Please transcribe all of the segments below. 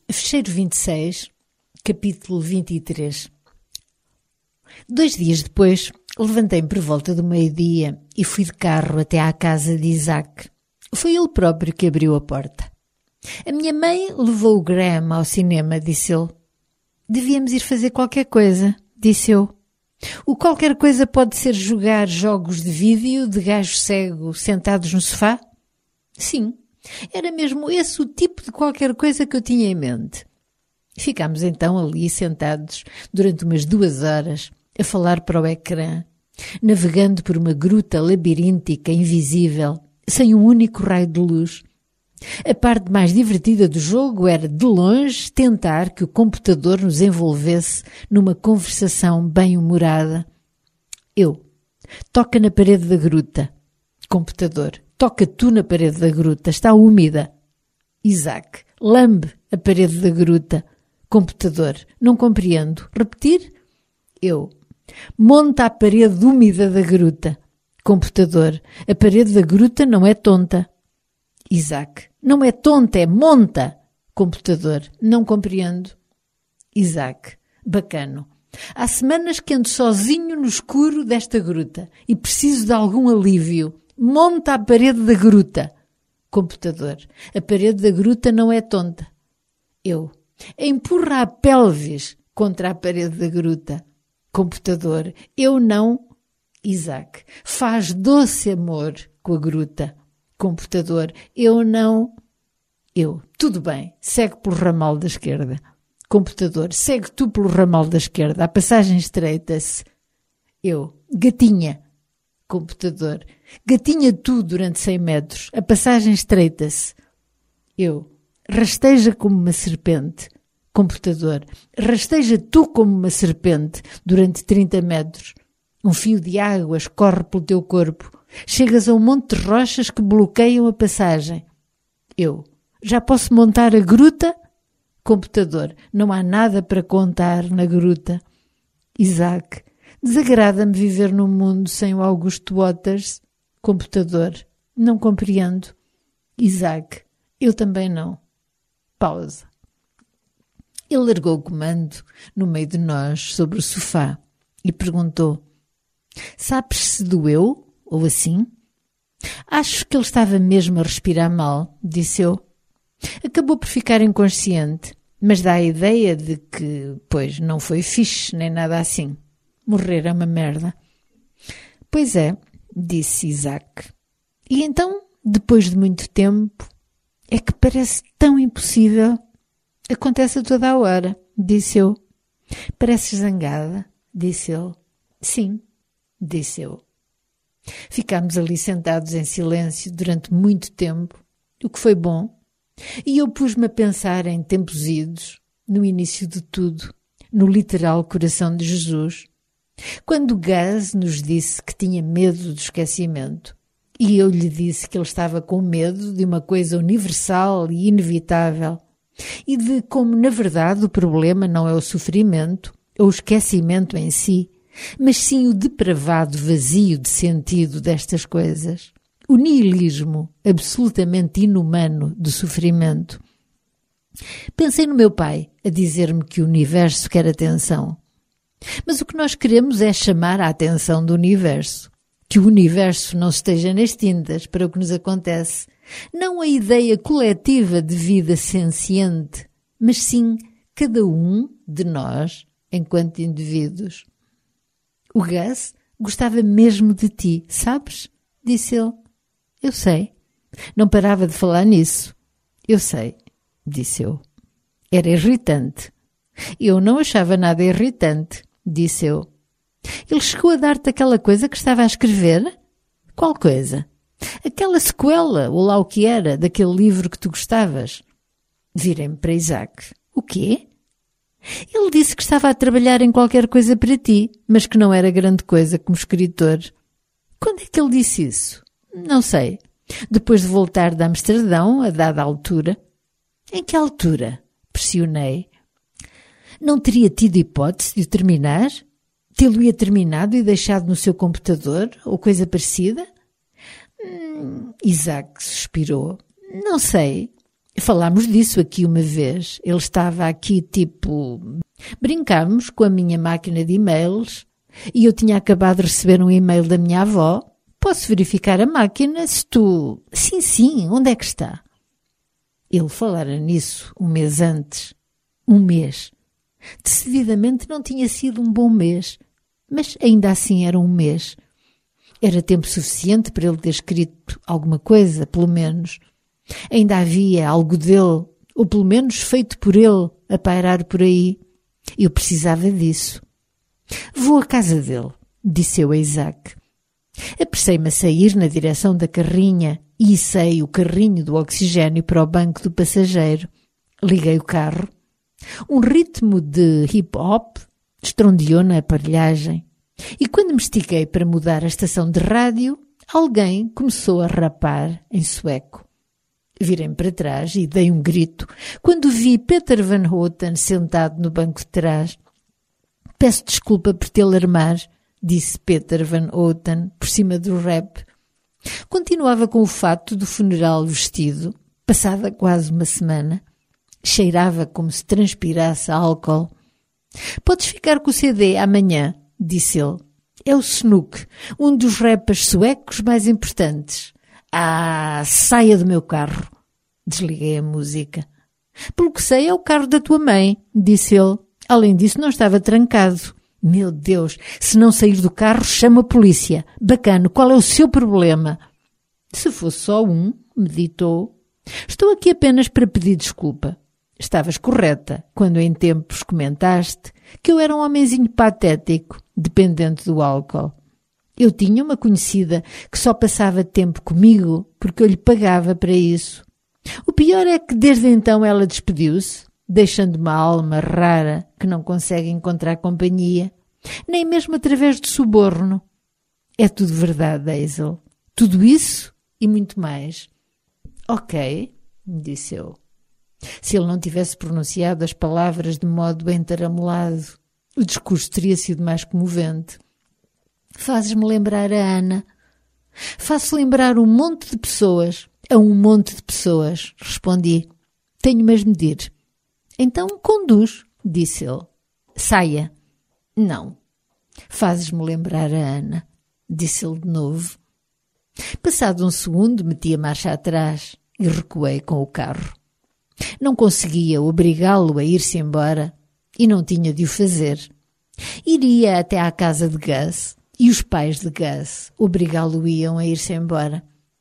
Fecheiro 26, capítulo 23. 2 dias depois, levantei-me por volta do meio-dia e fui de carro até à casa de Isaac. Foi ele próprio que abriu a porta. A minha mãe levou o Graham ao cinema, disse ele. Devíamos ir fazer qualquer coisa, disse eu. O qualquer coisa pode ser jogar jogos de vídeo de gajo cego sentados no sofá? Sim. Era mesmo esse o tipo de qualquer coisa que eu tinha em mente. Ficámos então ali sentados durante umas 2 horas a falar para o ecrã, navegando por uma gruta labiríntica invisível, sem um único raio de luz. A parte mais divertida do jogo era, de longe, tentar que o computador nos envolvesse numa conversação bem-humorada. Eu. Toca na parede da gruta. Computador. Toca tu na parede da gruta, está úmida. Isaac, lambe a parede da gruta. Computador, não compreendo. Repetir? Eu. Monta a parede úmida da gruta. Computador, a parede da gruta não é tonta. Isaac, não é tonta, é monta. Computador, não compreendo. Isaac, bacano. Há semanas que ando sozinho no escuro desta gruta e preciso de algum alívio. Monta a parede da gruta. Computador. A parede da gruta não é tonta. Eu. Empurra a pelvis contra a parede da gruta. Computador. Eu não. Isaac. Faz doce amor com a gruta. Computador. Eu não. Eu. Tudo bem. Segue pelo ramal da esquerda. Computador. Segue tu pelo ramal da esquerda. A passagem estreita-se. Eu. Gatinha. Computador. Gatinha tu durante 100 metros. A passagem estreita-se. Eu. Rasteja como uma serpente. Computador. Rasteja tu como uma serpente durante 30 metros. Um fio de água escorre pelo teu corpo. Chegas a um monte de rochas que bloqueiam a passagem. Eu. Já posso montar a gruta? Computador. Não há nada para contar na gruta. Isaac. Desagrada-me viver num mundo sem o Augusto Waters. Computador. Não compreendo. Isaac. Eu também não. Pausa. Ele largou o comando no meio de nós sobre o sofá e perguntou: Sabes se doeu ou assim? Acho que ele estava mesmo a respirar mal, disse eu. Acabou por ficar inconsciente, mas dá a ideia de que, pois, não foi fixe nem nada assim. Morrer é uma merda. Pois é, disse Isaac. E então, depois de muito tempo, é que parece tão impossível. Acontece a toda a hora, disse eu. Pareces zangada, disse ele. Sim, disse eu. Ficámos ali sentados em silêncio durante muito tempo, o que foi bom. E eu pus-me a pensar em tempos idos, no início de tudo, no literal coração de Jesus. Quando Gaz nos disse que tinha medo do esquecimento, e eu lhe disse que ele estava com medo de uma coisa universal e inevitável, e de como, na verdade, o problema não é o sofrimento ou o esquecimento em si, mas sim o depravado vazio de sentido destas coisas, o nihilismo absolutamente inumano do sofrimento. Pensei no meu pai a dizer-me que o universo quer atenção. Mas o que nós queremos é chamar a atenção do universo. Que o universo não esteja nas tintas para o que nos acontece. Não a ideia coletiva de vida senciente, mas sim cada um de nós enquanto indivíduos. O Gus gostava mesmo de ti, sabes? Disse ele. Eu sei. Não parava de falar nisso. Eu sei, disse eu. Era irritante. Eu não achava nada irritante, disse eu. Ele chegou a dar-te aquela coisa que estava a escrever? Qual coisa? Aquela sequela, ou lá o que era, daquele livro que tu gostavas. Virei-me para Isaac. O quê? Ele disse que estava a trabalhar em qualquer coisa para ti, mas que não era grande coisa como escritor. Quando é que ele disse isso? Não sei. Depois de voltar de Amsterdão, a dada altura. Em que altura? Pressionei. Não teria tido hipótese de o terminar? Tê-lo-ia terminado e deixado no seu computador, ou coisa parecida? Isaac suspirou. Não sei. Falámos disso aqui uma vez. Ele estava aqui Brincámos com a minha máquina de e-mails e eu tinha acabado de receber um e-mail da minha avó. Posso verificar a máquina se tu... Sim, onde é que está? Ele falara nisso um mês antes. Um mês. Decididamente não tinha sido um bom mês, mas ainda assim era um mês. Era tempo suficiente para ele ter escrito alguma coisa, pelo menos. Ainda havia algo dele, ou pelo menos feito por ele, a pairar por aí. Eu precisava disso. Vou à casa dele, disse eu a Isaac. Apressei-me a sair na direção da carrinha e içei o carrinho do oxigênio para o banco do passageiro. Liguei o carro. Um ritmo de hip-hop estrondeou na aparelhagem. E quando me estiquei para mudar a estação de rádio, alguém começou a rapar em sueco. Virei-me para trás e dei um grito quando vi Peter Van Houten sentado no banco de trás. Peço desculpa por te alarmar, disse Peter Van Houten por cima do rap. Continuava com o fato do funeral vestido, passada quase uma semana. Cheirava como se transpirasse álcool. Podes ficar com o CD amanhã, disse ele. É o Snook, um dos rappers suecos mais importantes. Saia do meu carro. Desliguei a música. Pelo que sei, é o carro da tua mãe, disse ele. Além disso, não estava trancado. Meu Deus, se não sair do carro, chama a polícia. Bacano, qual é o seu problema? Se fosse só um, meditou. Estou aqui apenas para pedir desculpa. Estavas correta quando em tempos comentaste que eu era um homenzinho patético, dependente do álcool. Eu tinha uma conhecida que só passava tempo comigo porque eu lhe pagava para isso. O pior é que desde então ela despediu-se, deixando uma alma rara que não consegue encontrar companhia, nem mesmo através de suborno. É tudo verdade, Hazel. Tudo isso e muito mais. Ok, disse eu. Se ele não tivesse pronunciado as palavras de modo entaramolado, o discurso teria sido mais comovente. Fazes-me lembrar a Ana. Faço lembrar um monte de pessoas. A um monte de pessoas, respondi. Tenho mesmo de ir. Então conduz, disse ele. Saia. Não. Fazes-me lembrar a Ana, disse ele de novo. Passado um segundo, meti a marcha atrás e recuei com o carro. Não conseguia obrigá-lo a ir-se embora e não tinha de o fazer. Iria até à casa de Gus e os pais de Gus obrigá-lo-iam a ir-se embora.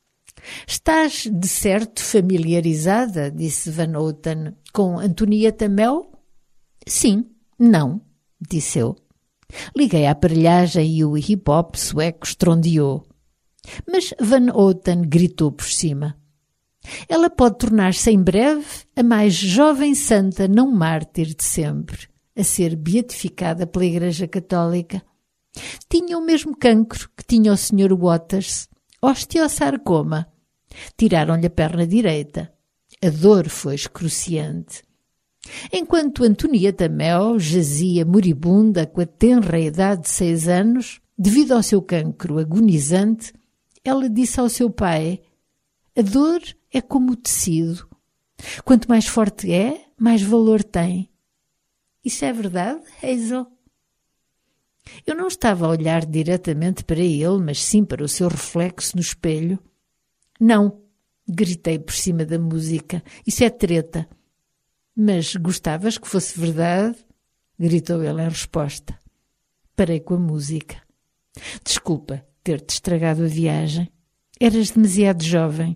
Estás, de certo, familiarizada, disse Van Houten, com Antonieta Mel? Sim, não, disse eu. Liguei a aparelhagem e o hip-hop sueco estrondeou. Mas Van Houten gritou por cima. Ela pode tornar-se em breve a mais jovem santa não mártir de sempre, a ser beatificada pela Igreja Católica. Tinha o mesmo cancro que tinha o Sr. Waters, osteosarcoma. Tiraram-lhe a perna direita. A dor foi excruciante. Enquanto Antonieta Mel jazia moribunda com a tenra idade de 6 anos, devido ao seu cancro agonizante, ela disse ao seu pai: a dor é como o tecido. Quanto mais forte é, mais valor tem. Isso é verdade, Hazel? Eu não estava a olhar diretamente para ele, mas sim para o seu reflexo no espelho. Não, gritei por cima da música. Isso é treta. Mas gostavas que fosse verdade? Gritou ele em resposta. Parei com a música. Desculpa ter-te estragado a viagem. Eras demasiado jovem.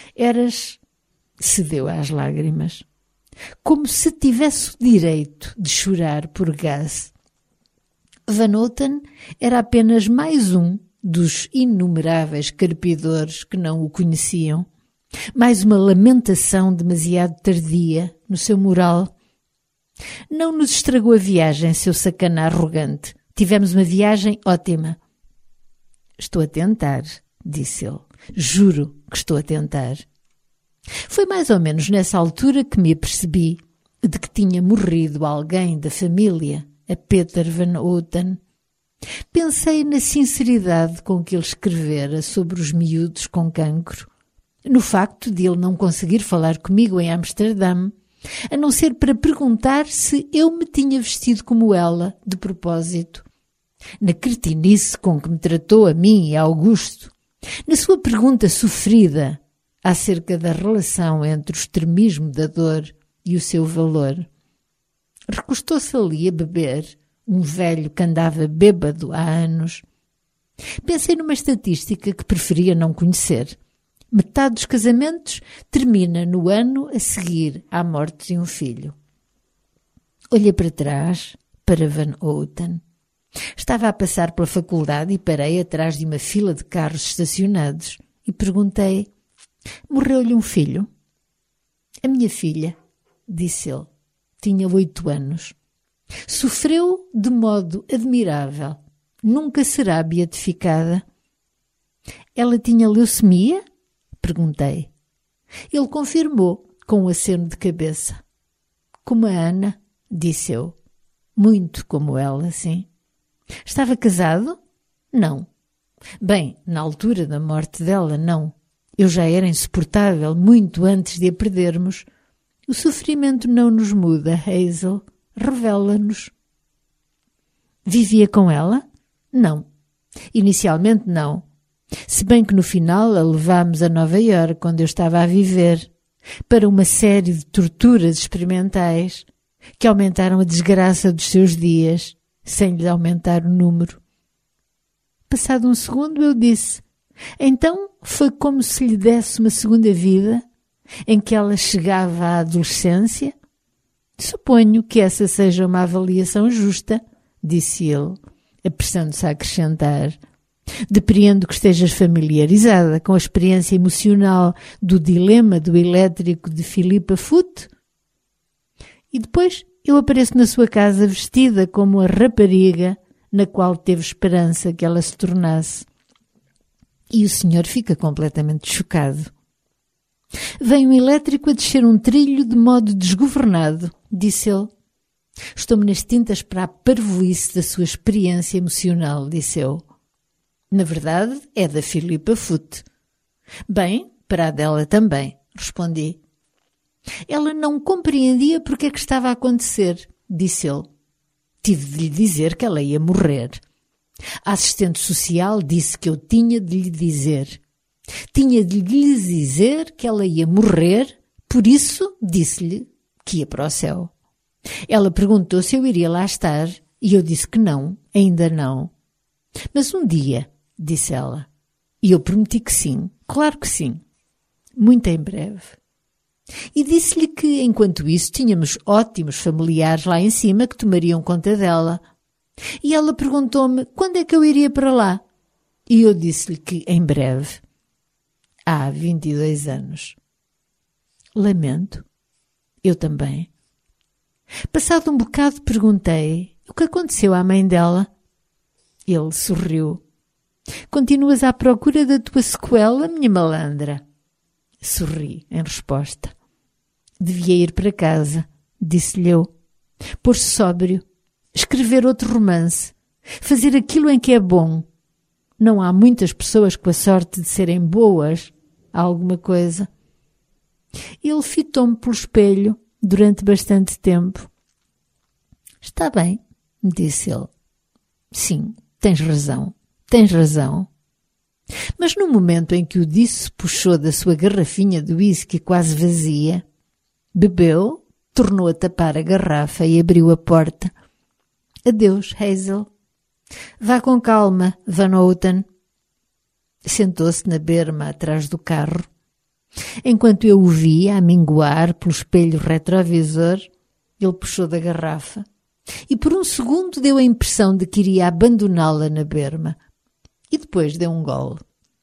Cedeu às lágrimas. Como se tivesse o direito de chorar por Gus. Van Houten era apenas mais um dos inumeráveis carpidores que não o conheciam. Mais uma lamentação demasiado tardia no seu moral. Não nos estragou a viagem, seu sacana arrogante. Tivemos uma viagem ótima. Estou a tentar, disse ele. Juro que estou a tentar. Foi mais ou menos nessa altura que me apercebi de que tinha morrido alguém da família, a Peter Van Houten. Pensei na sinceridade com que ele escrevera sobre os miúdos com cancro, no facto de ele não conseguir falar comigo em Amsterdão, a não ser para perguntar se eu me tinha vestido como ela, de propósito. Na cretinice com que me tratou a mim e a Augusto, na sua pergunta sofrida acerca da relação entre o extremismo da dor e o seu valor. Recostou-se ali a beber, um velho que andava bêbado há anos. Pensei numa estatística que preferia não conhecer. Metade dos casamentos termina no ano a seguir à morte de um filho. Olhei para trás, para Van Houten. Estava a passar pela faculdade e parei atrás de uma fila de carros estacionados e perguntei: morreu-lhe um filho? A minha filha, disse ele, tinha 8 anos. Sofreu de modo admirável. Nunca será beatificada. Ela tinha leucemia? Perguntei. Ele confirmou com um aceno de cabeça. Como a Ana, disse eu. Muito como ela, sim. Estava casado? Não. Bem, na altura da morte dela, não. Eu já era insuportável muito antes de a perdermos. O sofrimento não nos muda, Hazel. Revela-nos. Vivia com ela? Não. Inicialmente não. Se bem que no final a levámos a Nova Iorque, onde eu estava a viver, para uma série de torturas experimentais que aumentaram a desgraça dos seus dias, sem lhe aumentar o número. Passado um segundo eu disse: então foi como se lhe desse uma segunda vida, em que ela chegava à adolescência? Suponho que essa seja uma avaliação justa, disse ele, apressando-se a acrescentar. Depreendo que estejas familiarizada com a experiência emocional do dilema do elétrico de Philippa Foot? E depois eu apareço na sua casa vestida como a rapariga na qual teve esperança que ela se tornasse. E o senhor fica completamente chocado. Vem um elétrico a descer um trilho de modo desgovernado, disse ele. Estou-me nas tintas para a parvoíce da sua experiência emocional, disse eu. Na verdade, é da Philippa Foot. Bem, para a dela também, respondi. Ela não compreendia porque é que estava a acontecer, disse ele. Tive de lhe dizer que ela ia morrer. A assistente social disse que eu tinha de lhe dizer. Tinha de lhe dizer que ela ia morrer, por isso disse-lhe que ia para o céu. Ela perguntou se eu iria lá estar e eu disse que não, ainda não. Mas um dia, disse ela, e eu prometi que sim, claro que sim, muito em breve. E disse-lhe que, enquanto isso, tínhamos ótimos familiares lá em cima que tomariam conta dela. E ela perguntou-me quando é que eu iria para lá. E eu disse-lhe que em breve. Há 22 anos. Lamento. Eu também. Passado um bocado perguntei o que aconteceu à mãe dela. Ele sorriu. Continuas à procura da tua sequela, minha malandra? Sorri em resposta. Devia ir para casa, disse-lhe eu. Pôr-se sóbrio, escrever outro romance, fazer aquilo em que é bom. Não há muitas pessoas com a sorte de serem boas a alguma coisa. Ele fitou-me pelo espelho durante bastante tempo. Está bem, disse ele. Sim, tens razão. Tens razão. Mas no momento em que o disse, puxou da sua garrafinha de whisky quase vazia, bebeu, tornou a tapar a garrafa e abriu a porta. Adeus, Hazel. Vá com calma, Van Houten. Sentou-se na berma atrás do carro. Enquanto eu o via a minguar pelo espelho retrovisor, ele puxou da garrafa e por um segundo deu a impressão de que iria abandoná-la na berma. E depois deu um gole.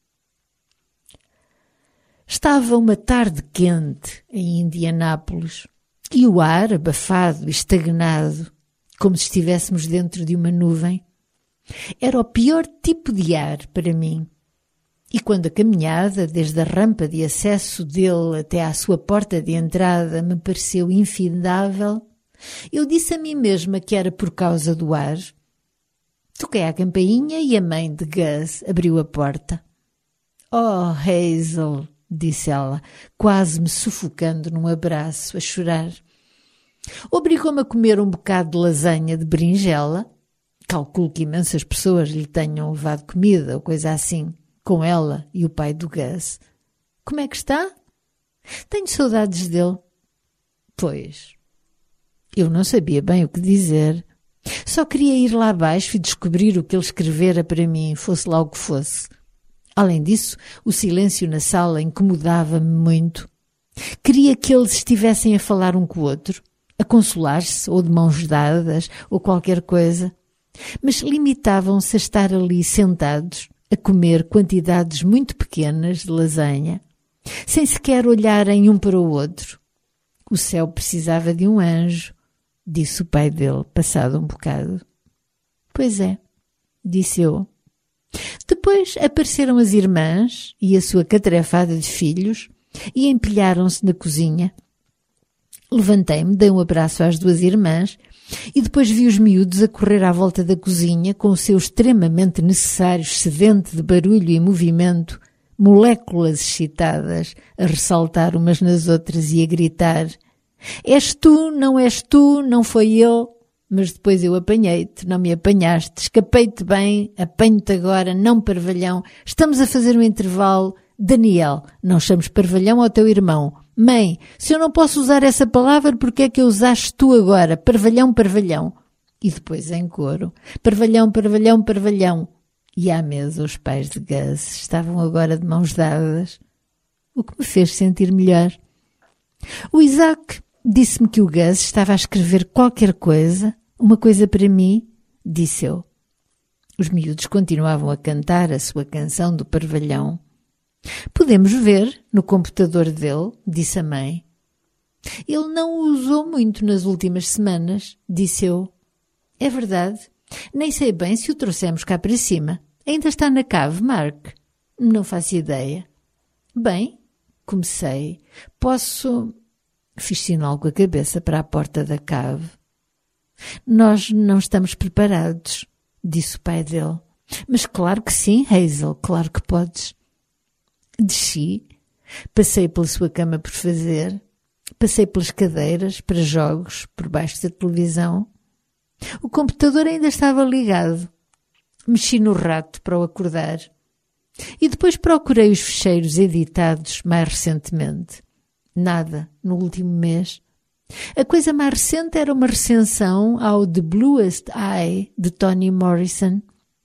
Estava uma tarde quente em Indianápolis e o ar abafado e estagnado, como se estivéssemos dentro de uma nuvem. Era o pior tipo de ar para mim. E quando a caminhada desde a rampa de acesso dele até à sua porta de entrada me pareceu infindável, eu disse a mim mesma que era por causa do ar. Toquei à campainha e a mãe de Gus abriu a porta. Oh, Hazel, disse ela, quase me sufocando num abraço, a chorar. Obrigou-me a comer um bocado de lasanha de berinjela. Calculo que imensas pessoas lhe tenham levado comida ou coisa assim, com ela e o pai do Gus. Como é que está? Tenho saudades dele. Pois, eu não sabia bem o que dizer. Só queria ir lá abaixo e descobrir o que ele escrevera para mim, fosse lá o que fosse. Além disso, o silêncio na sala incomodava-me muito. Queria que eles estivessem a falar um com o outro, a consolar-se, ou de mãos dadas, ou qualquer coisa. Mas limitavam-se a estar ali sentados, a comer quantidades muito pequenas de lasanha, sem sequer olharem um para o outro. O céu precisava de um anjo, disse o pai dele, passado um bocado. Pois é, disse eu. Depois apareceram as irmãs e a sua catrefada de filhos e empilharam-se na cozinha. Levantei-me, dei um abraço às duas irmãs e depois vi os miúdos a correr à volta da cozinha com o seu extremamente necessário excedente de barulho e movimento, moléculas excitadas, a ressaltar umas nas outras e a gritar: és tu, não foi ele. Mas depois eu apanhei-te, não me apanhaste, escapei-te bem, apanho-te agora, não parvalhão, estamos a fazer um intervalo. Daniel, não chames parvalhão ao teu irmão. Mãe, se eu não posso usar essa palavra, porque é que a usaste tu agora? Parvalhão, parvalhão. E depois em coro: parvalhão, parvalhão, parvalhão. E à mesa os pais de Gus estavam agora de mãos dadas, o que me fez sentir melhor. O Isaac disse-me que o Gus estava a escrever qualquer coisa, uma coisa para mim, disse eu. Os miúdos continuavam a cantar a sua canção do parvalhão. Podemos ver no computador dele, disse a mãe. Ele não o usou muito nas últimas semanas, disse eu. É verdade. Nem sei bem se o trouxemos cá para cima. Ainda está na cave, Mark? Não faço ideia. Bem, comecei. Posso... Fiz sinal com a cabeça para a porta da cave. Nós não estamos preparados, disse o pai dele. Mas claro que sim, Hazel, claro que podes. Desci, passei pela sua cama por fazer, passei pelas cadeiras para jogos por baixo da televisão. O computador ainda estava ligado. Mexi no rato para o acordar. E depois procurei os ficheiros editados mais recentemente. Nada no último mês. A coisa mais recente era uma recensão ao The Bluest Eye de Toni Morrison.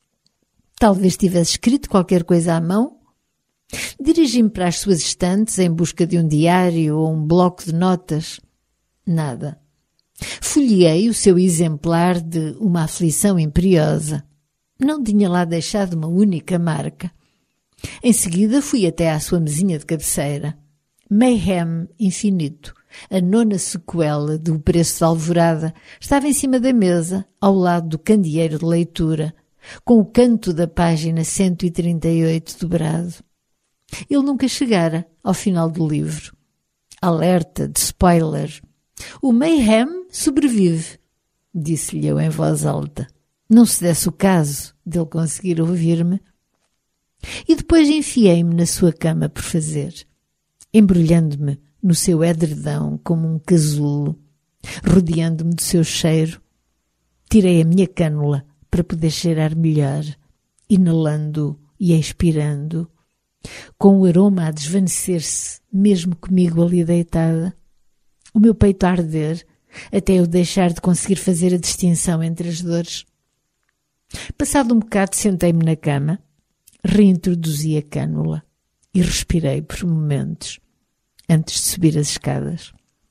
Talvez tivesse escrito qualquer coisa à mão. Dirigi-me para as suas estantes em busca de um diário ou um bloco de notas. Nada. Folheei o seu exemplar de Uma Aflição Imperiosa. Não tinha lá deixado uma única marca. Em seguida fui até à sua mesinha de cabeceira. Mayhem Infinito, a 9ª sequela do Preço de Alvorada, estava em cima da mesa, ao lado do candeeiro de leitura, com o canto da página 138 dobrado. Ele nunca chegara ao final do livro. Alerta de spoiler. O Mayhem sobrevive, disse-lhe eu em voz alta. Não se desse o caso dele conseguir ouvir-me. E depois enfiei-me na sua cama por fazer, embrulhando-me no seu edredão como um casulo, rodeando-me do seu cheiro. Tirei a minha cânula para poder cheirar melhor, inalando e expirando, com o aroma a desvanecer-se, mesmo comigo ali deitada. O meu peito a arder, até eu deixar de conseguir fazer a distinção entre as dores. Passado um bocado, sentei-me na cama, reintroduzi a cânula e respirei por momentos, antes de subir as escadas.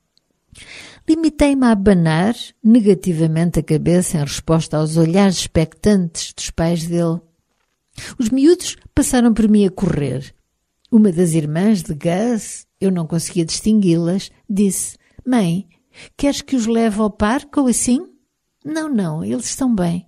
Limitei-me a abanar negativamente a cabeça em resposta aos olhares expectantes dos pais dele. Os miúdos passaram por mim a correr. Uma das irmãs de Gus, eu não conseguia distingui-las, disse: Mãe, queres que os leve ao parque ou assim? Não, eles estão bem.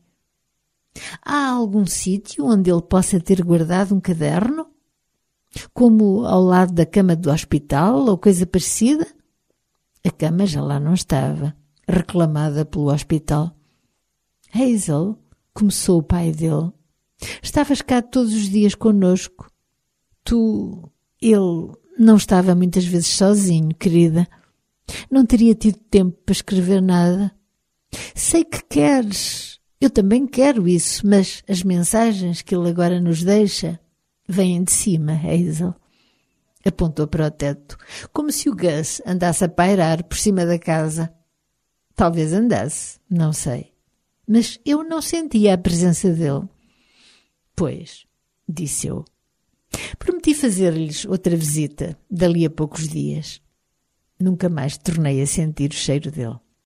Há algum sítio onde ele possa ter guardado um caderno? Como ao lado da cama do hospital ou coisa parecida? A cama já lá não estava, reclamada pelo hospital. Hazel, começou o pai dele, estavas cá todos os dias connosco. Ele Não estava muitas vezes sozinho, querida. Não teria tido tempo para escrever nada. Sei que queres. Eu também quero isso, mas as mensagens que ele agora nos deixa vêm de cima, Hazel. Apontou para o teto, como se o Gus andasse a pairar por cima da casa. Talvez andasse, não sei. Mas eu não sentia a presença dele. Pois, disse eu. Prometi fazer-lhes outra visita, dali a poucos dias. Nunca mais tornei a sentir o cheiro dele.